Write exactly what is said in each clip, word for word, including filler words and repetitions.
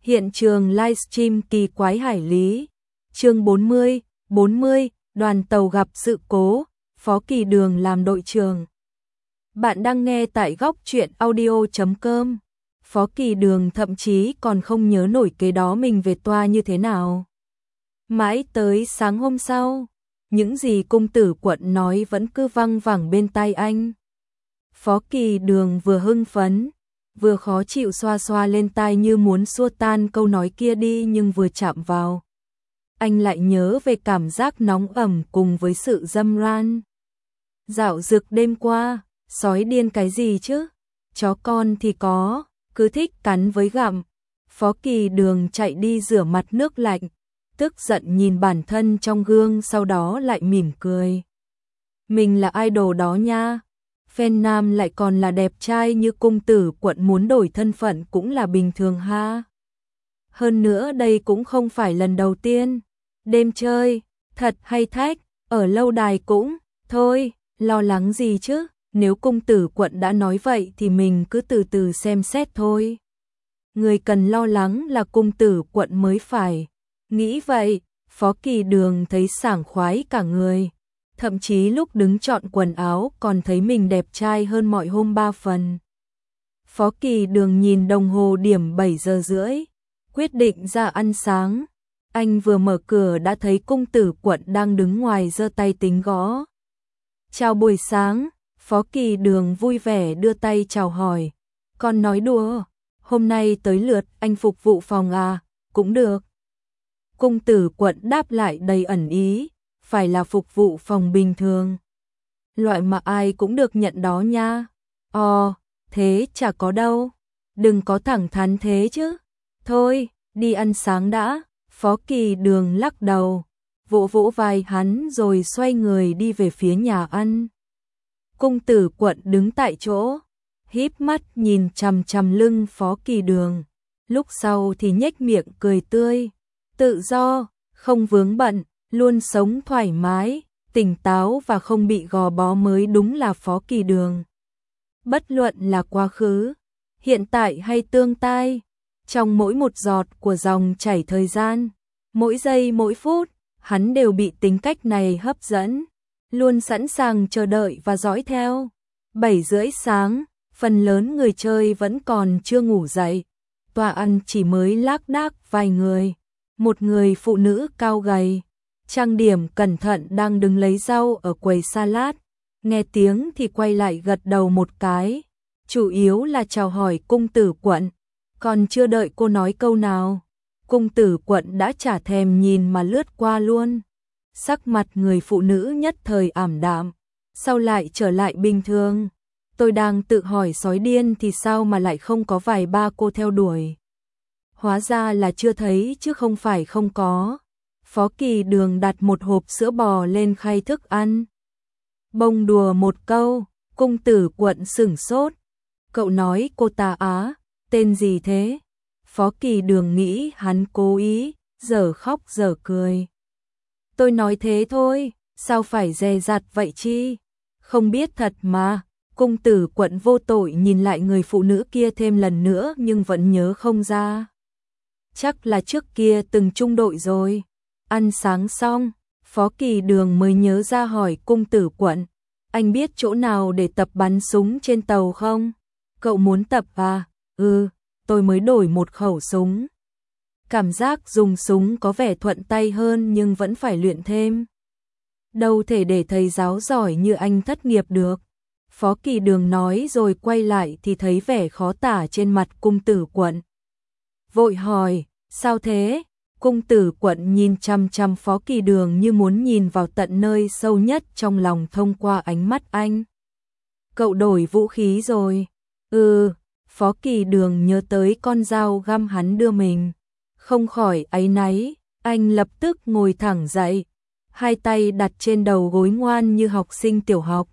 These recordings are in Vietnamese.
Hiện trường livestream kỳ quái hải lý. Chương bốn mươi, bốn mươi, đoàn tàu gặp sự cố, Phó Kỳ Đường làm đội trưởng. Bạn đang nghe tại góc truyện audio chấm com. Phó Kỳ Đường thậm chí còn không nhớ nổi kế đó mình về toa như thế nào. Mãi tới sáng hôm sau, những gì cung tử quận nói vẫn cứ văng vẳng bên tai anh. Phó Kỳ Đường vừa hưng phấn, vừa khó chịu xoa xoa lên tai như muốn xua tan câu nói kia đi, nhưng vừa chạm vào, anh lại nhớ về cảm giác nóng ẩm cùng với sự dâm ran. Dạo dực đêm qua, sói điên cái gì chứ? Chó con thì có, cứ thích cắn với gặm. Phó Kỳ Đường chạy đi rửa mặt nước lạnh, tức giận nhìn bản thân trong gương, sau đó lại mỉm cười. Mình là idol đó nha. Fan nam lại còn là đẹp trai như cung tử quận, muốn đổi thân phận cũng là bình thường ha. Hơn nữa đây cũng không phải lần đầu tiên. Đêm chơi, thật hay thách, ở lâu đài cũng, thôi, lo lắng gì chứ, nếu cung tử quận đã nói vậy thì mình cứ từ từ xem xét thôi. Người cần lo lắng là cung tử quận mới phải. Nghĩ vậy, Phó Kỳ Đường thấy sảng khoái cả người. Thậm chí lúc đứng chọn quần áo còn thấy mình đẹp trai hơn mọi hôm ba phần. Phó Kỳ Đường nhìn đồng hồ điểm bảy giờ rưỡi, quyết định ra ăn sáng. Anh vừa mở cửa đã thấy cung tử quận đang đứng ngoài giơ tay tính gõ. Chào buổi sáng, Phó Kỳ Đường vui vẻ đưa tay chào hỏi. Con nói đùa, hôm nay tới lượt anh phục vụ phòng à, cũng được. Cung tử quận đáp lại đầy ẩn ý, phải là phục vụ phòng bình thường. Loại mà ai cũng được nhận đó nha. Ồ, thế chả có đâu. Đừng có thẳng thắn thế chứ. Thôi, đi ăn sáng đã. Phó Kỳ Đường lắc đầu, vỗ vỗ vai hắn rồi xoay người đi về phía nhà ăn. Cung tử quận đứng tại chỗ, híp mắt nhìn chằm chằm lưng Phó Kỳ Đường. Lúc sau thì nhếch miệng cười tươi. Tự do, không vướng bận, luôn sống thoải mái, tỉnh táo và không bị gò bó mới đúng là Phó Kỳ Đường. Bất luận là quá khứ, hiện tại hay tương lai, trong mỗi một giọt của dòng chảy thời gian, mỗi giây mỗi phút, hắn đều bị tính cách này hấp dẫn, luôn sẵn sàng chờ đợi và dõi theo. Bảy rưỡi sáng, phần lớn người chơi vẫn còn chưa ngủ dậy, tòa ăn chỉ mới lác đác vài người. Một người phụ nữ cao gầy, trang điểm cẩn thận đang đứng lấy rau ở quầy salad, nghe tiếng thì quay lại gật đầu một cái, chủ yếu là chào hỏi cung tử quận. Còn chưa đợi cô nói câu nào, cung tử quận đã chả thèm nhìn mà lướt qua luôn. Sắc mặt người phụ nữ nhất thời ảm đạm, sau lại trở lại bình thường. Tôi đang tự hỏi sói điên thì sao mà lại không có vài ba cô theo đuổi. Hóa ra là chưa thấy chứ không phải không có. Phó Kỳ Đường đặt một hộp sữa bò lên khay thức ăn. Bông đùa một câu, cung tử quận sửng sốt. Cậu nói cô ta á, tên gì thế? Phó Kỳ Đường nghĩ hắn cố ý, giờ khóc giờ cười. Tôi nói thế thôi, sao phải dè dặt vậy chi? Không biết thật mà. Cung tử quận vô tội nhìn lại người phụ nữ kia thêm lần nữa nhưng vẫn nhớ không ra. Chắc là trước kia từng chung đội rồi. Ăn sáng xong, Phó Kỳ Đường mới nhớ ra hỏi cung tử quận. Anh biết chỗ nào để tập bắn súng trên tàu không? Cậu muốn tập à? Ừ, tôi mới đổi một khẩu súng. Cảm giác dùng súng có vẻ thuận tay hơn nhưng vẫn phải luyện thêm. Đâu thể để thầy giáo giỏi như anh thất nghiệp được. Phó Kỳ Đường nói rồi quay lại thì thấy vẻ khó tả trên mặt cung tử quận. Vội hỏi, sao thế? Cung tử quận nhìn chăm chăm Phó Kỳ Đường như muốn nhìn vào tận nơi sâu nhất trong lòng thông qua ánh mắt anh. Cậu đổi vũ khí rồi. Ừ, Phó Kỳ Đường nhớ tới con dao găm hắn đưa mình. Không khỏi áy náy, anh lập tức ngồi thẳng dậy, hai tay đặt trên đầu gối ngoan như học sinh tiểu học.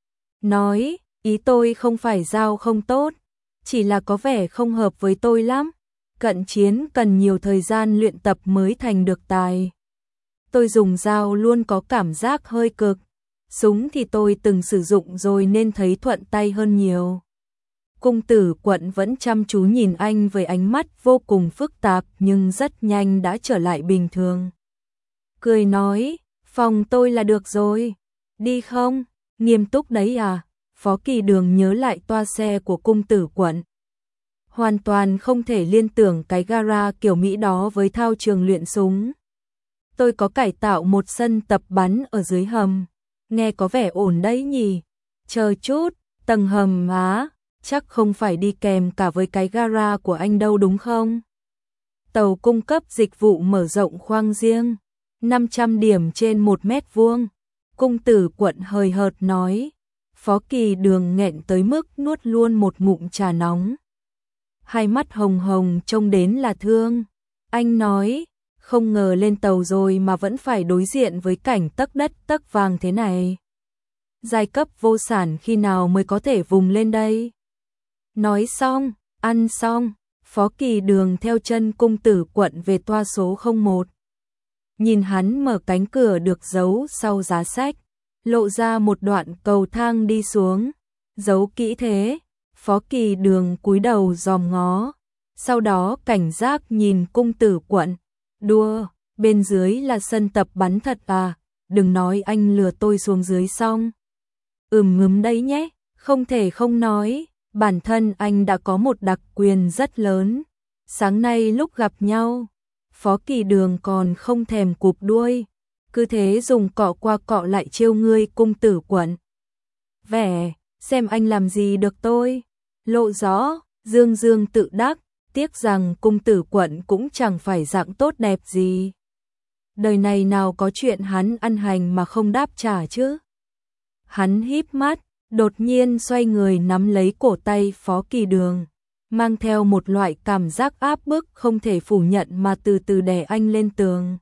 Nói, ý tôi không phải dao không tốt, chỉ là có vẻ không hợp với tôi lắm. Cận chiến cần nhiều thời gian luyện tập mới thành được tài. Tôi dùng dao luôn có cảm giác hơi cực. Súng thì tôi từng sử dụng rồi nên thấy thuận tay hơn nhiều. Cung Tử Quận vẫn chăm chú nhìn anh với ánh mắt vô cùng phức tạp nhưng rất nhanh đã trở lại bình thường. Cười nói, phòng tôi là được rồi, đi không? Nghiêm túc đấy à? Phó Kỳ Đường nhớ lại toa xe của Cung Tử Quận. Hoàn toàn không thể liên tưởng cái gara kiểu Mỹ đó với thao trường luyện súng. Tôi có cải tạo một sân tập bắn ở dưới hầm. Nghe có vẻ ổn đấy nhỉ? Chờ chút, tầng hầm á, chắc không phải đi kèm cả với cái gara của anh đâu đúng không? Tàu cung cấp dịch vụ mở rộng khoang riêng, năm trăm điểm trên một mét vuông. Cung Tử Quận hời hợt nói. Phó Kỳ Đường nghẹn tới mức nuốt luôn một ngụm trà nóng. Hai mắt hồng hồng trông đến là thương. Anh nói, không ngờ lên tàu rồi mà vẫn phải đối diện với cảnh tấc đất tấc vàng thế này. Giai cấp vô sản khi nào mới có thể vùng lên đây? Nói xong, ăn xong, Phó Kỳ Đường theo chân Cung Tử Quận về toa số không một. Nhìn hắn mở cánh cửa được giấu sau giá sách, lộ ra một đoạn cầu thang đi xuống. Giấu kỹ thế, Phó Kỳ Đường cúi đầu dòm ngó, sau đó cảnh giác nhìn Cung Tử Quận. Đùa, bên dưới là sân tập bắn thật à, đừng nói anh lừa tôi xuống dưới xong. Ừm ngấm đấy nhé, không thể không nói, bản thân anh đã có một đặc quyền rất lớn. Sáng nay lúc gặp nhau, Phó Kỳ Đường còn không thèm cụp đuôi, cứ thế dùng cọ qua cọ lại trêu ngươi Cung Tử Quận. Vẻ, xem anh làm gì được tôi, lộ rõ, dương dương tự đắc, tiếc rằng Cung Tử Quận cũng chẳng phải dạng tốt đẹp gì. Đời này nào có chuyện hắn ăn hành mà không đáp trả chứ. Hắn híp mắt, đột nhiên xoay người nắm lấy cổ tay Phó Kỳ Đường, mang theo một loại cảm giác áp bức không thể phủ nhận mà từ từ đè anh lên tường.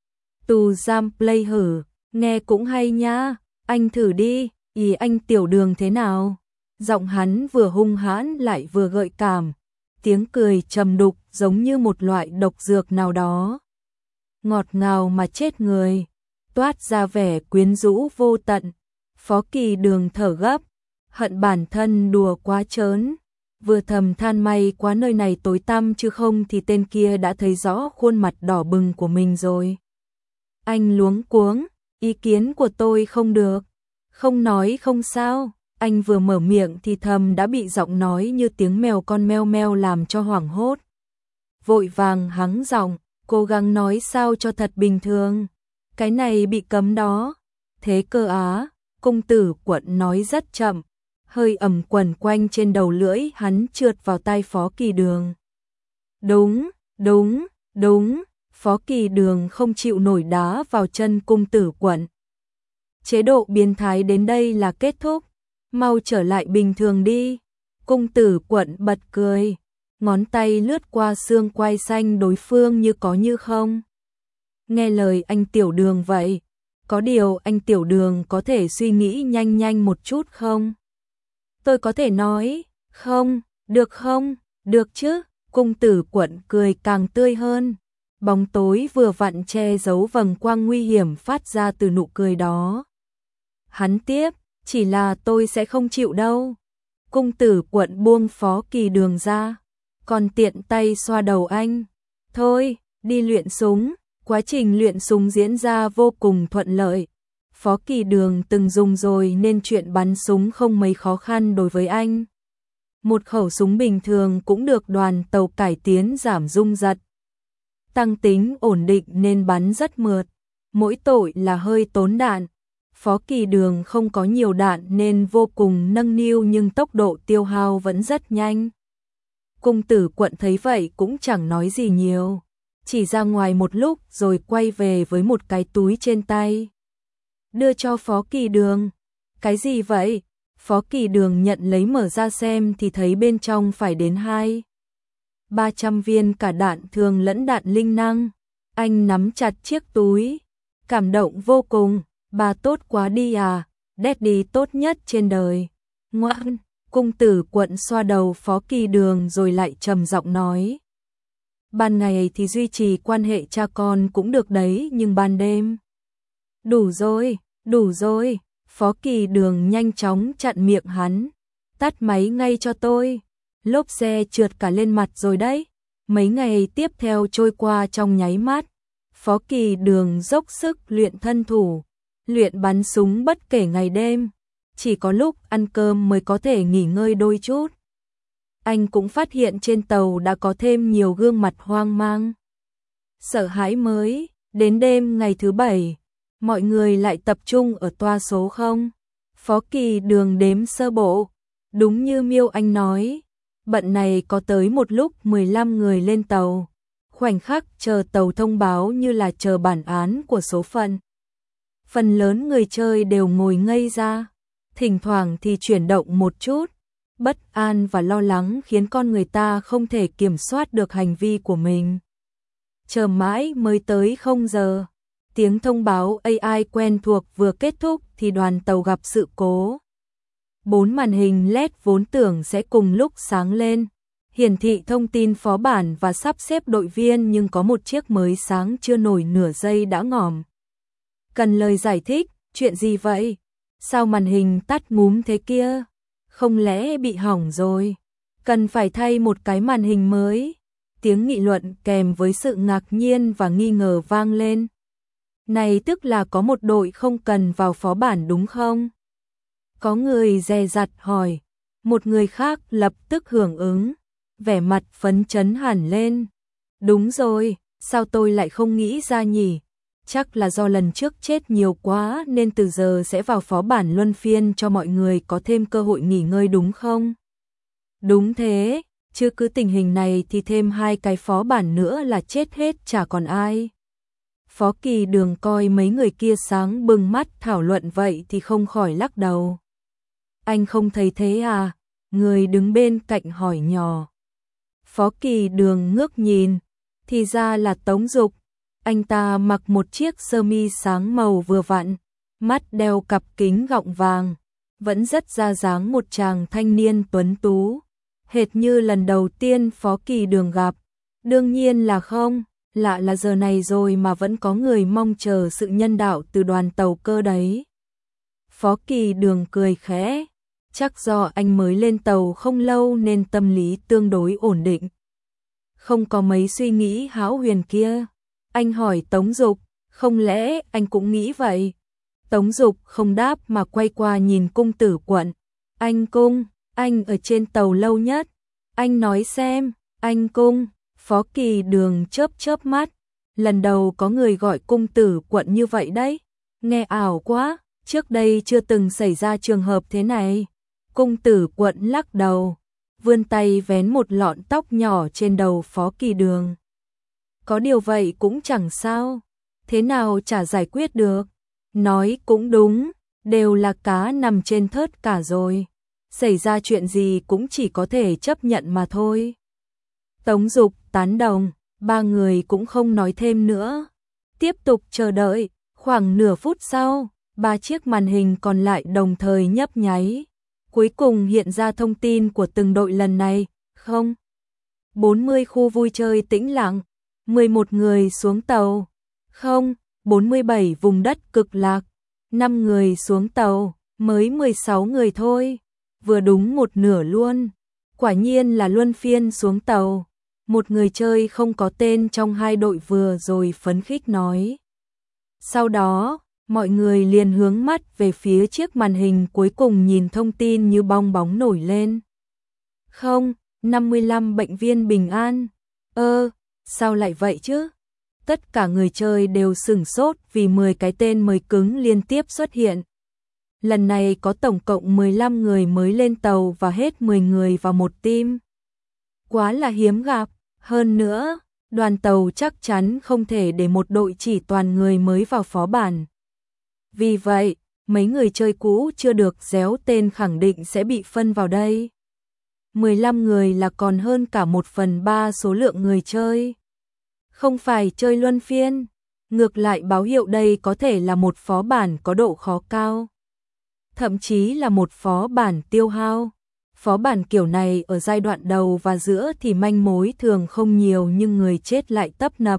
Tù giam play hử, nghe cũng hay nhá, anh thử đi, ý anh Tiểu Đường thế nào? Giọng hắn vừa hung hãn lại vừa gợi cảm, tiếng cười trầm đục giống như một loại độc dược nào đó. Ngọt ngào mà chết người, toát ra vẻ quyến rũ vô tận. Phó Kỳ Đường thở gấp, hận bản thân đùa quá trớn, vừa thầm than may quá nơi này tối tăm chứ không thì tên kia đã thấy rõ khuôn mặt đỏ bừng của mình rồi. Anh luống cuống, ý kiến của tôi không được, không nói không sao. Anh vừa mở miệng thì thầm đã bị giọng nói như tiếng mèo con meo meo làm cho hoảng hốt. Vội vàng hắng giọng, cố gắng nói sao cho thật bình thường. Cái này bị cấm đó. Thế cơ á, Cung Tử Quận nói rất chậm, hơi ẩm quẩn quanh trên đầu lưỡi hắn trượt vào tai Phó Kỳ Đường. Đúng, đúng, đúng, Phó Kỳ Đường không chịu nổi đá vào chân Cung Tử Quận. Chế độ biến thái đến đây là kết thúc. Mau trở lại bình thường đi. Cung Tử Quận bật cười, ngón tay lướt qua xương quai xanh đối phương như có như không. Nghe lời anh Tiểu Đường vậy, có điều anh Tiểu Đường có thể suy nghĩ nhanh nhanh một chút không? Tôi có thể nói, không, được không, được chứ. Cung Tử Quận cười càng tươi hơn, bóng tối vừa vặn che giấu vầng quang nguy hiểm phát ra từ nụ cười đó. Hắn tiếp, chỉ là tôi sẽ không chịu đâu. Cung Tử Quận buông Phó Kỳ Đường ra, còn tiện tay xoa đầu anh. Thôi, đi luyện súng. Quá trình luyện súng diễn ra vô cùng thuận lợi. Phó Kỳ Đường từng dùng rồi nên chuyện bắn súng không mấy khó khăn đối với anh. Một khẩu súng bình thường cũng được đoàn tàu cải tiến giảm rung giật, tăng tính ổn định nên bắn rất mượt. Mỗi tội là hơi tốn đạn. Phó Kỳ Đường không có nhiều đạn nên vô cùng nâng niu nhưng tốc độ tiêu hao vẫn rất nhanh. Cung Tử Quận thấy vậy cũng chẳng nói gì nhiều, chỉ ra ngoài một lúc rồi quay về với một cái túi trên tay. Đưa cho Phó Kỳ Đường. Cái gì vậy? Phó Kỳ Đường nhận lấy mở ra xem thì thấy bên trong phải đến hai ba trăm viên cả đạn thường lẫn đạn linh năng. Anh nắm chặt chiếc túi, cảm động vô cùng. Bà tốt quá đi à, Daddy tốt nhất trên đời. Ngoan. Cung Tử Quận xoa đầu Phó Kỳ Đường rồi lại trầm giọng nói. Ban ngày thì duy trì quan hệ cha con cũng được đấy, nhưng ban đêm. Đủ rồi, đủ rồi. Phó Kỳ Đường nhanh chóng chặn miệng hắn. Tắt máy ngay cho tôi. lốp xe trượt cả lên mặt rồi đấy. Mấy ngày tiếp theo trôi qua trong nháy mắt, Phó Kỳ Đường dốc sức luyện thân thủ, luyện bắn súng bất kể ngày đêm, chỉ có lúc ăn cơm mới có thể nghỉ ngơi đôi chút. Anh cũng phát hiện trên tàu đã có thêm nhiều gương mặt hoang mang, sợ hãi mới. Đến đêm ngày thứ bảy, mọi người lại tập trung ở toa số không. Phó Kỳ Đường đếm sơ bộ, đúng như Miêu Anh nói, bận này có tới một lúc mười lăm người lên tàu. Khoảnh khắc chờ tàu thông báo như là chờ bản án của số phận. Phần lớn người chơi đều ngồi ngây ra, thỉnh thoảng thì chuyển động một chút. Bất an và lo lắng khiến con người ta không thể kiểm soát được hành vi của mình. Chờ mãi mới tới không giờ, tiếng thông báo a i quen thuộc vừa kết thúc thì đoàn tàu gặp sự cố. Bốn màn hình led vốn tưởng sẽ cùng lúc sáng lên, hiển thị thông tin phó bản và sắp xếp đội viên, nhưng có một chiếc mới sáng chưa nổi nửa giây đã ngỏm. Cần lời giải thích, chuyện gì vậy? Sao màn hình tắt ngúm thế kia? Không lẽ bị hỏng rồi? Cần phải thay một cái màn hình mới. Tiếng nghị luận kèm với sự ngạc nhiên và nghi ngờ vang lên. Này tức là có một đội không cần vào phó bản đúng không? Có người dè dặt hỏi. Một người khác lập tức hưởng ứng, vẻ mặt phấn chấn hẳn lên. Đúng rồi, sao tôi lại không nghĩ ra nhỉ? Chắc là do lần trước chết nhiều quá nên từ giờ sẽ vào phó bản luân phiên cho mọi người có thêm cơ hội nghỉ ngơi đúng không? Đúng thế, chứ cứ tình hình này thì thêm hai cái phó bản nữa là chết hết chả còn ai. Phó Kỳ Đường coi mấy người kia sáng bừng mắt thảo luận vậy thì không khỏi lắc đầu. Anh không thấy thế à? Người đứng bên cạnh hỏi nhỏ. Phó Kỳ Đường ngước nhìn, thì ra là Tống Dục. Anh ta mặc một chiếc sơ mi sáng màu vừa vặn, mắt đeo cặp kính gọng vàng, vẫn rất ra dáng một chàng thanh niên tuấn tú, hệt như lần đầu tiên Phó Kỳ Đường gặp. Đương nhiên là không, lạ là giờ này rồi mà vẫn có người mong chờ sự nhân đạo từ đoàn tàu cơ đấy. Phó Kỳ Đường cười khẽ, chắc do anh mới lên tàu không lâu nên tâm lý tương đối ổn định. Không có mấy suy nghĩ hão huyền kia. Anh hỏi Tống Dục, không lẽ anh cũng nghĩ vậy? Tống Dục không đáp mà quay qua nhìn Cung Tử Quận. Anh Cung, anh ở trên tàu lâu nhất. Anh nói xem, anh Cung. Phó Kỳ Đường chớp chớp mắt. Lần đầu có người gọi Cung Tử Quận như vậy đấy. Nghe ảo quá, trước đây chưa từng xảy ra trường hợp thế này. Cung Tử Quận lắc đầu, vươn tay vén một lọn tóc nhỏ trên đầu Phó Kỳ Đường. Có điều vậy cũng chẳng sao, thế nào chả giải quyết được. Nói cũng đúng, đều là cá nằm trên thớt cả rồi. Xảy ra chuyện gì cũng chỉ có thể chấp nhận mà thôi. Tống Dục tán đồng, ba người cũng không nói thêm nữa. Tiếp tục chờ đợi, khoảng nửa phút sau, ba chiếc màn hình còn lại đồng thời nhấp nháy. Cuối cùng hiện ra thông tin của từng đội lần này, không. bốn mươi khu vui chơi tĩnh lặng, mười một người xuống tàu, không. bốn mươi bảy vùng đất cực lạc, năm người xuống tàu, mới mười sáu người thôi. Vừa đúng một nửa luôn, quả nhiên là luân phiên xuống tàu. Một người chơi không có tên trong hai đội vừa rồi phấn khích nói. Sau đó, mọi người liền hướng mắt về phía chiếc màn hình cuối cùng nhìn thông tin như bong bóng nổi lên. Không, năm mươi lăm bệnh viên bình an. Ơ, sao lại vậy chứ? Tất cả người chơi đều sửng sốt vì mười cái tên mới cứng liên tiếp xuất hiện. Lần này có tổng cộng mười lăm người mới lên tàu và hết mười người vào một team. Quá là hiếm gặp, hơn nữa, đoàn tàu chắc chắn không thể để một đội chỉ toàn người mới vào phó bản. Vì vậy, mấy người chơi cũ chưa được réo tên khẳng định sẽ bị phân vào đây. mười lăm người là còn hơn cả một phần ba số lượng người chơi. Không phải chơi luân phiên, ngược lại báo hiệu đây có thể là một phó bản có độ khó cao. Thậm chí là một phó bản tiêu hao. Phó bản kiểu này ở giai đoạn đầu và giữa thì manh mối thường không nhiều nhưng người chết lại tấp nập.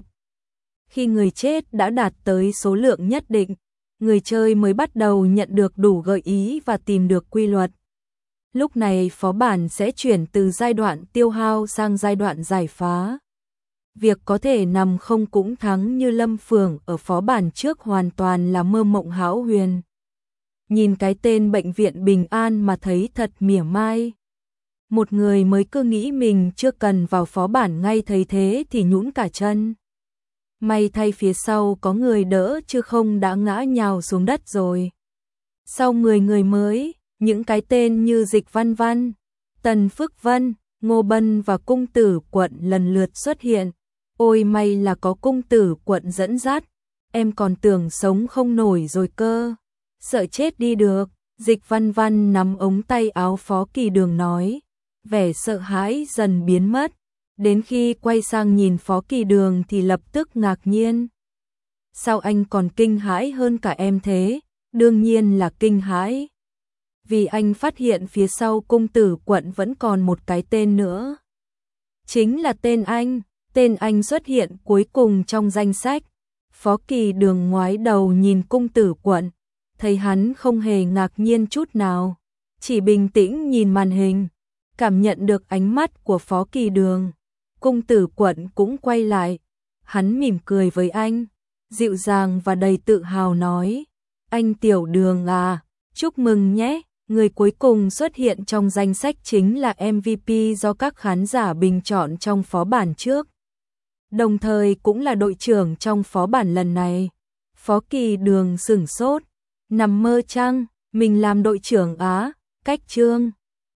Khi người chết đã đạt tới số lượng nhất định, người chơi mới bắt đầu nhận được đủ gợi ý và tìm được quy luật. Lúc này phó bản sẽ chuyển từ giai đoạn tiêu hao sang giai đoạn giải phá. Việc có thể nằm không cũng thắng như Lâm Phượng ở phó bản trước hoàn toàn là mơ mộng hão huyền. Nhìn cái tên bệnh viện Bình An mà thấy thật mỉa mai. Một người mới cứ nghĩ mình chưa cần vào phó bản ngay thấy thế thì nhũn cả chân. May thay phía sau có người đỡ chứ không đã ngã nhào xuống đất rồi. Sau mười người mới, những cái tên như Dịch Văn Văn, Tần Phước Vân, Ngô Bân và Cung Tử Quận lần lượt xuất hiện. Ôi may là có Cung Tử Quận dẫn dắt, em còn tưởng sống không nổi rồi cơ. Sợ chết đi được, Dịch Văn Văn nắm ống tay áo Phó Kỳ Đường nói, vẻ sợ hãi dần biến mất, đến khi quay sang nhìn Phó Kỳ Đường thì lập tức ngạc nhiên. Sao anh còn kinh hãi hơn cả em thế? Đương nhiên là kinh hãi. Vì anh phát hiện phía sau Cung Tử Quận vẫn còn một cái tên nữa. Chính là tên anh, tên anh xuất hiện cuối cùng trong danh sách. Phó Kỳ Đường ngoái đầu nhìn Cung Tử Quận, thấy hắn không hề ngạc nhiên chút nào, chỉ bình tĩnh nhìn màn hình, cảm nhận được ánh mắt của Phó Kỳ Đường. Cung Tử Quận cũng quay lại, hắn mỉm cười với anh, dịu dàng và đầy tự hào nói, anh Tiểu Đường à, chúc mừng nhé, người cuối cùng xuất hiện trong danh sách chính là em vê pê do các khán giả bình chọn trong phó bản trước. Đồng thời cũng là đội trưởng trong phó bản lần này. Phó Kỳ Đường sửng sốt, nằm mơ chăng, mình làm đội trưởng á, cách chương.